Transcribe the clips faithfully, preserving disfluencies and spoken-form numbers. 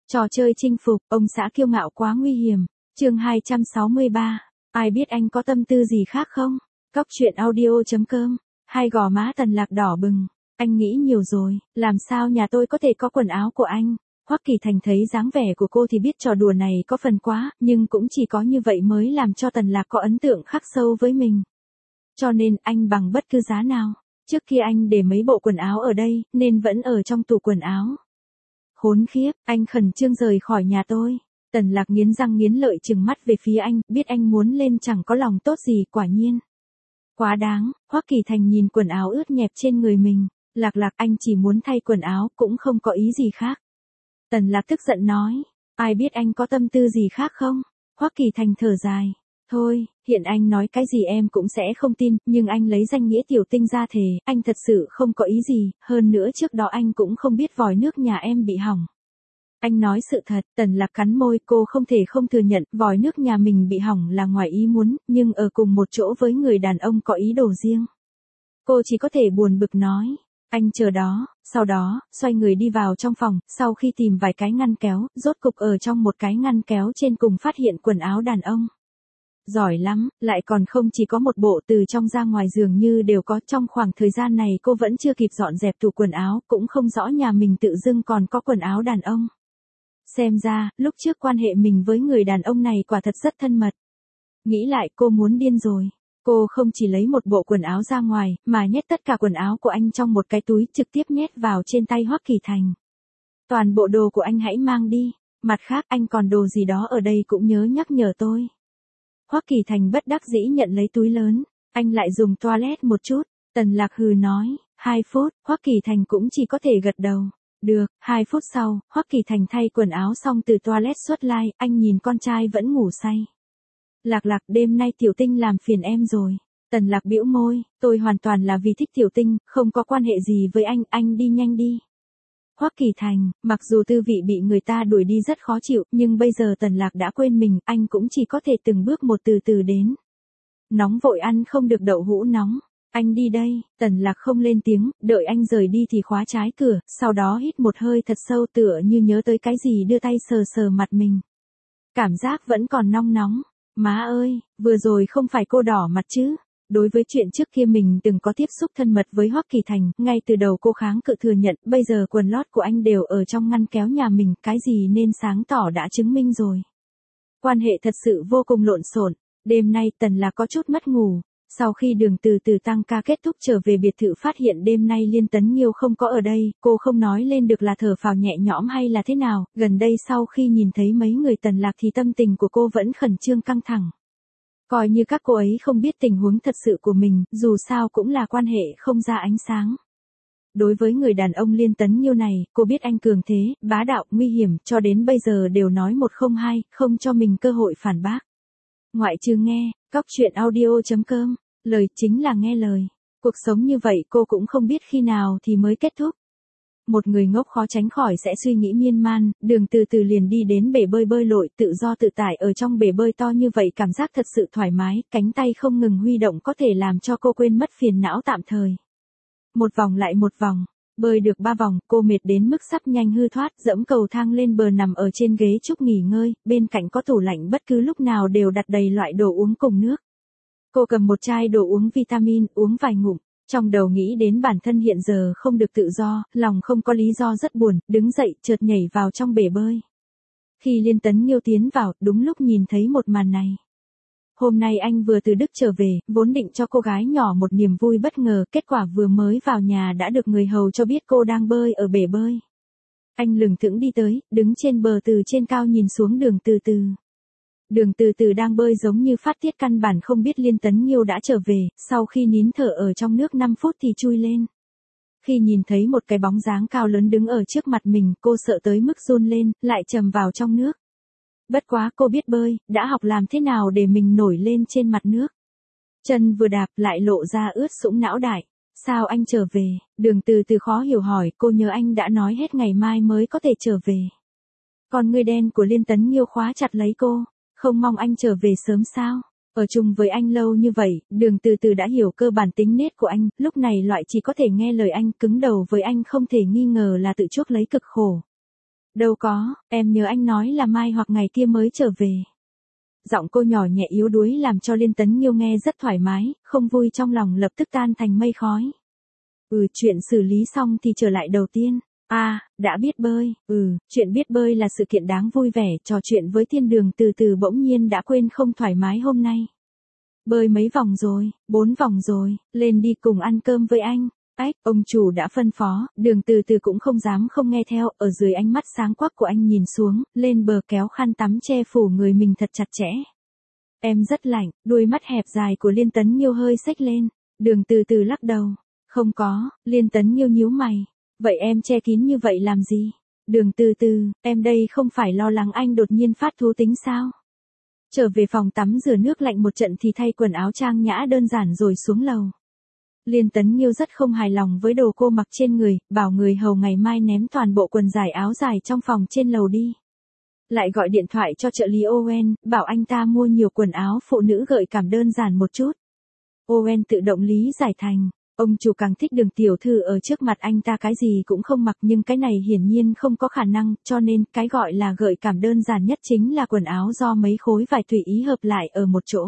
Trò chơi chinh phục, ông xã kiêu ngạo quá nguy hiểm. Chương hai trăm sáu mươi ba. Ai biết anh có tâm tư gì khác không? Cóc truyện audio chấm com. Hai gò má Tần Lạc đỏ bừng. Anh nghĩ nhiều rồi, làm sao nhà tôi có thể có quần áo của anh? Hoắc Kỳ Thành thấy dáng vẻ của cô thì biết trò đùa này có phần quá, nhưng cũng chỉ có như vậy mới làm cho Tần Lạc có ấn tượng khắc sâu với mình. Cho nên anh bằng bất cứ giá nào. Trước kia anh để mấy bộ quần áo ở đây, nên vẫn ở trong tủ quần áo. Khốn khiếp, anh khẩn trương rời khỏi nhà tôi. Tần Lạc nghiến răng nghiến lợi trừng mắt về phía anh, biết anh muốn lên chẳng có lòng tốt gì, quả nhiên. Quá đáng. Hoắc Kỳ Thành nhìn quần áo ướt nhẹp trên người mình. Lạc Lạc, anh chỉ muốn thay quần áo, cũng không có ý gì khác. Tần Lạc tức giận nói, ai biết anh có tâm tư gì khác không? Hoắc Kỳ Thành thở dài. Thôi, hiện anh nói cái gì em cũng sẽ không tin, nhưng anh lấy danh nghĩa tiểu tinh ra thề, anh thật sự không có ý gì, hơn nữa trước đó anh cũng không biết vòi nước nhà em bị hỏng. Anh nói sự thật. Tần Lạc cắn môi, cô không thể không thừa nhận, vòi nước nhà mình bị hỏng là ngoài ý muốn, nhưng ở cùng một chỗ với người đàn ông có ý đồ riêng. Cô chỉ có thể buồn bực nói, anh chờ đó, sau đó, xoay người đi vào trong phòng, sau khi tìm vài cái ngăn kéo, rốt cục ở trong một cái ngăn kéo trên cùng phát hiện quần áo đàn ông. Giỏi lắm, lại còn không chỉ có một bộ, từ trong ra ngoài dường như đều có. Trong khoảng thời gian này cô vẫn chưa kịp dọn dẹp tủ quần áo, cũng không rõ nhà mình tự dưng còn có quần áo đàn ông. Xem ra, lúc trước quan hệ mình với người đàn ông này quả thật rất thân mật. Nghĩ lại cô muốn điên rồi. Cô không chỉ lấy một bộ quần áo ra ngoài, mà nhét tất cả quần áo của anh trong một cái túi, trực tiếp nhét vào trên tay Hoắc Kỳ Thành. Toàn bộ đồ của anh hãy mang đi. Mặt khác, anh còn đồ gì đó ở đây cũng nhớ nhắc nhở tôi. Hoắc Kỳ Thành bất đắc dĩ nhận lấy túi lớn. Anh lại dùng toilet một chút. Tần Lạc hừ nói, hai phút, Hoắc Kỳ Thành cũng chỉ có thể gật đầu. Được. Hai phút sau, Hoắc Kỳ Thành thay quần áo xong từ toilet xuất lai, anh nhìn con trai vẫn ngủ say. Lạc Lạc, đêm nay tiểu tinh làm phiền em rồi. Tần Lạc bĩu môi, tôi hoàn toàn là vì thích tiểu tinh, không có quan hệ gì với anh, anh đi nhanh đi. Hoắc Kỳ Thành, mặc dù tư vị bị người ta đuổi đi rất khó chịu, nhưng bây giờ Tần Lạc đã quên mình, anh cũng chỉ có thể từng bước một từ từ đến. Nóng vội ăn không được đậu hũ nóng. Anh đi đây. Tần Lạc không lên tiếng, đợi anh rời đi thì khóa trái cửa, sau đó hít một hơi thật sâu, tựa như nhớ tới cái gì đưa tay sờ sờ mặt mình. Cảm giác vẫn còn nóng nóng. Má ơi, vừa rồi không phải cô đỏ mặt chứ? Đối với chuyện trước kia mình từng có tiếp xúc thân mật với Hoắc Kỳ Thành, ngay từ đầu cô kháng cự thừa nhận, bây giờ quần lót của anh đều ở trong ngăn kéo nhà mình, cái gì nên sáng tỏ đã chứng minh rồi. Quan hệ thật sự vô cùng lộn xộn. Đêm nay Tần Lạc có chút mất ngủ. Sau khi Đường Từ Từ tăng ca kết thúc trở về biệt thự phát hiện đêm nay Liên Tấn Nghiêu không có ở đây, cô không nói lên được là thở phào nhẹ nhõm hay là thế nào, gần đây sau khi nhìn thấy mấy người Tần Lạc thì tâm tình của cô vẫn khẩn trương căng thẳng. Coi như các cô ấy không biết tình huống thật sự của mình, dù sao cũng là quan hệ không ra ánh sáng. Đối với người đàn ông Liên Tấn Nghiêu này, cô biết anh cường thế, bá đạo, nguy hiểm, cho đến bây giờ đều nói một không hai, không cho mình cơ hội phản bác. Ngoại trừ nghe, cóc truyện audio chấm com, lời chính là nghe lời. Cuộc sống như vậy cô cũng không biết khi nào thì mới kết thúc. Một người ngốc khó tránh khỏi sẽ suy nghĩ miên man, Đường Từ Từ liền đi đến bể bơi bơi lội, tự do tự tại ở trong bể bơi to như vậy, cảm giác thật sự thoải mái, cánh tay không ngừng huy động có thể làm cho cô quên mất phiền não tạm thời. Một vòng lại một vòng, bơi được ba vòng, cô mệt đến mức sắp nhanh hư thoát, dẫm cầu thang lên bờ nằm ở trên ghế trúc nghỉ ngơi, bên cạnh có tủ lạnh bất cứ lúc nào đều đặt đầy loại đồ uống cùng nước. Cô cầm một chai đồ uống vitamin, uống vài ngụm, trong đầu nghĩ đến bản thân hiện giờ không được tự do, lòng không có lý do rất buồn, đứng dậy chợt nhảy vào trong bể bơi. Khi Liên Tấn Nghiêu tiến vào, đúng lúc nhìn thấy một màn này. Hôm nay anh vừa từ Đức trở về, vốn định cho cô gái nhỏ một niềm vui bất ngờ, kết quả vừa mới vào nhà đã được người hầu cho biết cô đang bơi ở bể bơi. Anh lững thững đi tới, đứng trên bờ từ trên cao nhìn xuống Đường Từ Từ. Đường Từ Từ đang bơi giống như phát tiết, căn bản không biết Liên Tấn Nghiêu đã trở về, sau khi nín thở ở trong nước năm phút thì chui lên. Khi nhìn thấy một cái bóng dáng cao lớn đứng ở trước mặt mình, cô sợ tới mức run lên, lại trầm vào trong nước. Bất quá cô biết bơi, đã học làm thế nào để mình nổi lên trên mặt nước. Chân vừa đạp lại lộ ra ướt sũng não đại. Sao anh trở về? Đường Từ Từ khó hiểu hỏi, cô nhớ anh đã nói hết ngày mai mới có thể trở về. Con ngươi đen của Liên Tấn Nghiêu khóa chặt lấy cô. Không mong anh trở về sớm sao? Ở chung với anh lâu như vậy, Đường Từ Từ đã hiểu cơ bản tính nết của anh, lúc này loại chỉ có thể nghe lời anh, cứng đầu với anh không thể nghi ngờ là tự chuốc lấy cực khổ. Đâu có, em nhớ anh nói là mai hoặc ngày kia mới trở về. Giọng cô nhỏ nhẹ yếu đuối làm cho Liên Tấn Nghiêu nghe rất thoải mái, không vui trong lòng lập tức tan thành mây khói. Ừ, chuyện xử lý xong thì trở lại đầu tiên. À, đã biết bơi, ừ, chuyện biết bơi là sự kiện đáng vui vẻ, trò chuyện với thiên đường từ từ bỗng nhiên đã quên không thoải mái hôm nay. Bơi mấy vòng rồi, bốn vòng rồi, lên đi cùng ăn cơm với anh. Ách, ông chủ đã phân phó, đường từ từ cũng không dám không nghe theo, ở dưới ánh mắt sáng quắc của anh nhìn xuống, lên bờ kéo khăn tắm che phủ người mình thật chặt chẽ. Em rất lạnh, đuôi mắt hẹp dài của Liên Tấn Nghiêu hơi xếch lên, đường từ từ lắc đầu. Không có, Liên Tấn Nghiêu nhíu mày. Vậy em che kín như vậy làm gì? Đường từ từ, em đây không phải lo lắng anh đột nhiên phát thú tính sao? Trở về phòng tắm rửa nước lạnh một trận thì thay quần áo trang nhã đơn giản rồi xuống lầu. Liên Tấn Nghiêu rất không hài lòng với đồ cô mặc trên người, bảo người hầu ngày mai ném toàn bộ quần dài áo dài trong phòng trên lầu đi. Lại gọi điện thoại cho trợ lý Owen, bảo anh ta mua nhiều quần áo phụ nữ gợi cảm đơn giản một chút. Owen tự động lý giải thành, ông chủ càng thích Đường tiểu thư ở trước mặt anh ta cái gì cũng không mặc, nhưng cái này hiển nhiên không có khả năng, cho nên cái gọi là gợi cảm đơn giản nhất chính là quần áo do mấy khối vải tùy ý hợp lại ở một chỗ.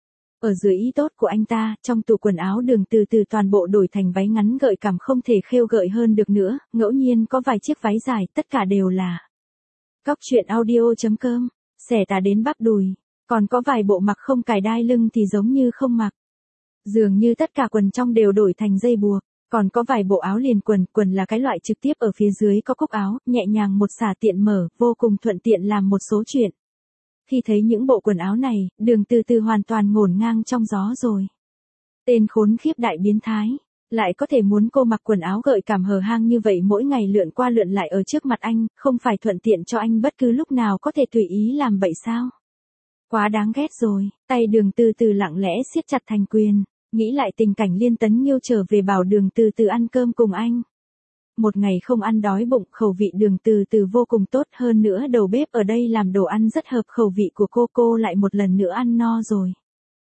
Ở dưới ý tốt của anh ta, trong tủ quần áo Đường từ từ toàn bộ đổi thành váy ngắn gợi cảm không thể khêu gợi hơn được nữa, ngẫu nhiên có vài chiếc váy dài, tất cả đều là Cóc truyện audio.com, xẻ tà đến bắp đùi, còn có vài bộ mặc không cài đai lưng thì giống như không mặc. Dường như tất cả quần trong đều đổi thành dây buộc, còn có vài bộ áo liền quần, quần là cái loại trực tiếp ở phía dưới có cúc áo, nhẹ nhàng một xả tiện mở, vô cùng thuận tiện làm một số chuyện. Khi thấy những bộ quần áo này, Đường từ từ hoàn toàn ngổn ngang trong gió rồi. Tên khốn khiếp đại biến thái, lại có thể muốn cô mặc quần áo gợi cảm hở hang như vậy mỗi ngày lượn qua lượn lại ở trước mặt anh, không phải thuận tiện cho anh bất cứ lúc nào có thể tùy ý làm bậy sao? Quá đáng ghét rồi, tay Đường từ từ lặng lẽ siết chặt thành quyền, nghĩ lại tình cảnh Liên Tấn Nghiêu trở về bảo Đường từ từ ăn cơm cùng anh. Một ngày không ăn đói bụng, khẩu vị Đường từ từ vô cùng tốt, hơn nữa đầu bếp ở đây làm đồ ăn rất hợp khẩu vị của cô, cô lại một lần nữa ăn no rồi.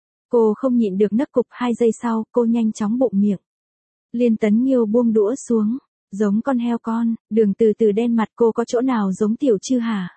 Cô không nhịn được nấc cục, hai giây sau, cô nhanh chóng bụng miệng. Liên Tấn Nghiêu buông đũa xuống, giống con heo con, Đường từ từ đen mặt, cô có chỗ nào giống tiểu Trư hả?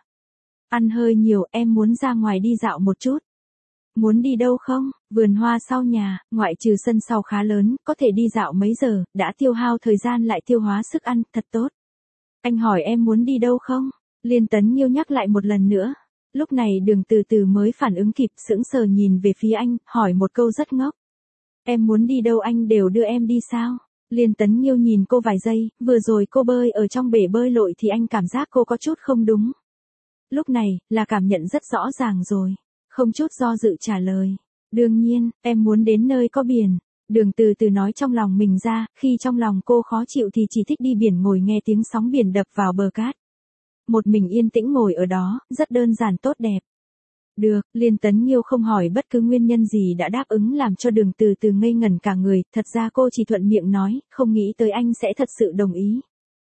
Ăn hơi nhiều, em muốn ra ngoài đi dạo một chút. Muốn đi đâu không? Vườn hoa sau nhà, ngoại trừ sân sau khá lớn, có thể đi dạo mấy giờ, đã tiêu hao thời gian lại tiêu hóa sức ăn, thật tốt. Anh hỏi em muốn đi đâu không? Liên Tấn Nghiêu nhắc lại một lần nữa. Lúc này Đường từ từ mới phản ứng kịp, sững sờ nhìn về phía anh, hỏi một câu rất ngốc. Em muốn đi đâu anh đều đưa em đi sao? Liên Tấn Nghiêu nhìn cô vài giây, vừa rồi cô bơi ở trong bể bơi lội thì anh cảm giác cô có chút không đúng. Lúc này, là cảm nhận rất rõ ràng rồi. Không chút do dự trả lời. Đương nhiên, em muốn đến nơi có biển. Đường từ từ nói trong lòng mình ra, khi trong lòng cô khó chịu thì chỉ thích đi biển, ngồi nghe tiếng sóng biển đập vào bờ cát. Một mình yên tĩnh ngồi ở đó, rất đơn giản tốt đẹp. Được, Liên Tấn Nghiêu không hỏi bất cứ nguyên nhân gì đã đáp ứng làm cho Đường từ từ ngây ngẩn cả người, thật ra cô chỉ thuận miệng nói, không nghĩ tới anh sẽ thật sự đồng ý.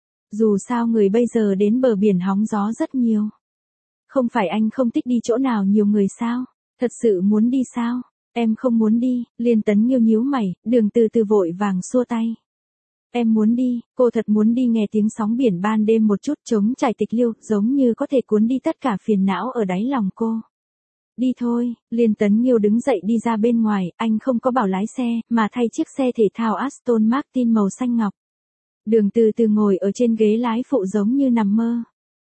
Dù sao người bây giờ đến bờ biển hóng gió rất nhiều. Không phải anh không thích đi chỗ nào nhiều người sao? Thật sự muốn đi sao? Em không muốn đi, Liên Tấn Nghiêu nhíu mày, Đường từ từ vội vàng xua tay. Em muốn đi, cô thật muốn đi nghe tiếng sóng biển ban đêm một chút, trống trải tịch liêu, giống như có thể cuốn đi tất cả phiền não ở đáy lòng cô. Đi thôi, Liên Tấn Nghiêu đứng dậy đi ra bên ngoài, anh không có bảo lái xe, mà thay chiếc xe thể thao Aston Martin màu xanh ngọc. Đường từ từ ngồi ở trên ghế lái phụ giống như nằm mơ.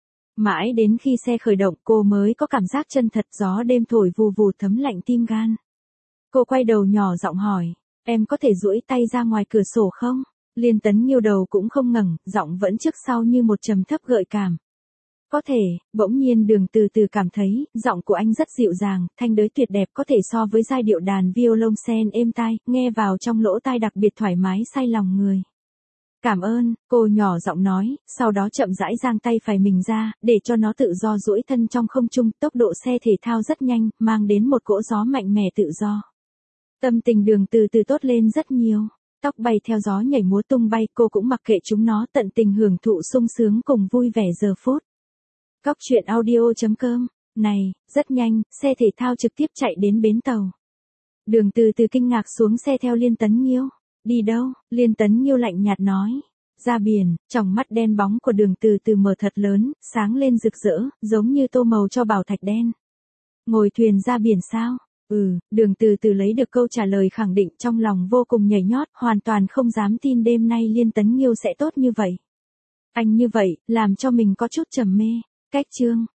Mãi đến khi xe khởi động cô mới có cảm giác chân thật, gió đêm thổi vù vù thấm lạnh tim gan. Cô quay đầu nhỏ giọng hỏi, em có thể duỗi tay ra ngoài cửa sổ không? Liên Tấn Nghiêu đầu cũng không ngẩng, giọng vẫn trước sau như một trầm thấp gợi cảm. Có thể, bỗng nhiên Đường từ từ cảm thấy, giọng của anh rất dịu dàng, thanh đới tuyệt đẹp, có thể so với giai điệu đàn violoncel êm tai, nghe vào trong lỗ tai đặc biệt thoải mái say lòng người. Cảm ơn, cô nhỏ giọng nói, sau đó chậm rãi giang tay phải mình ra, để cho nó tự do duỗi thân trong không trung, tốc độ xe thể thao rất nhanh, mang đến một cỗ gió mạnh mẽ tự do. Tâm tình Đường từ từ tốt lên rất nhiều, tóc bay theo gió nhảy múa tung bay, cô cũng mặc kệ chúng nó, tận tình hưởng thụ sung sướng cùng vui vẻ giờ phút. Cóc truyện audio.com, này, rất nhanh, xe thể thao trực tiếp chạy đến bến tàu. Đường từ từ kinh ngạc xuống xe theo Liên Tấn Nghiêu. Đi đâu? Liên Tấn Nghiêu lạnh nhạt nói. Ra biển, tròng mắt đen bóng của Đường Từ Từ mở thật lớn, sáng lên rực rỡ, giống như tô màu cho bảo thạch đen. Ngồi thuyền ra biển sao? Ừ, Đường Từ Từ lấy được câu trả lời khẳng định, trong lòng vô cùng nhảy nhót, hoàn toàn không dám tin đêm nay Liên Tấn Nghiêu sẽ tốt như vậy. Anh như vậy, làm cho mình có chút trầm mê. Cách chương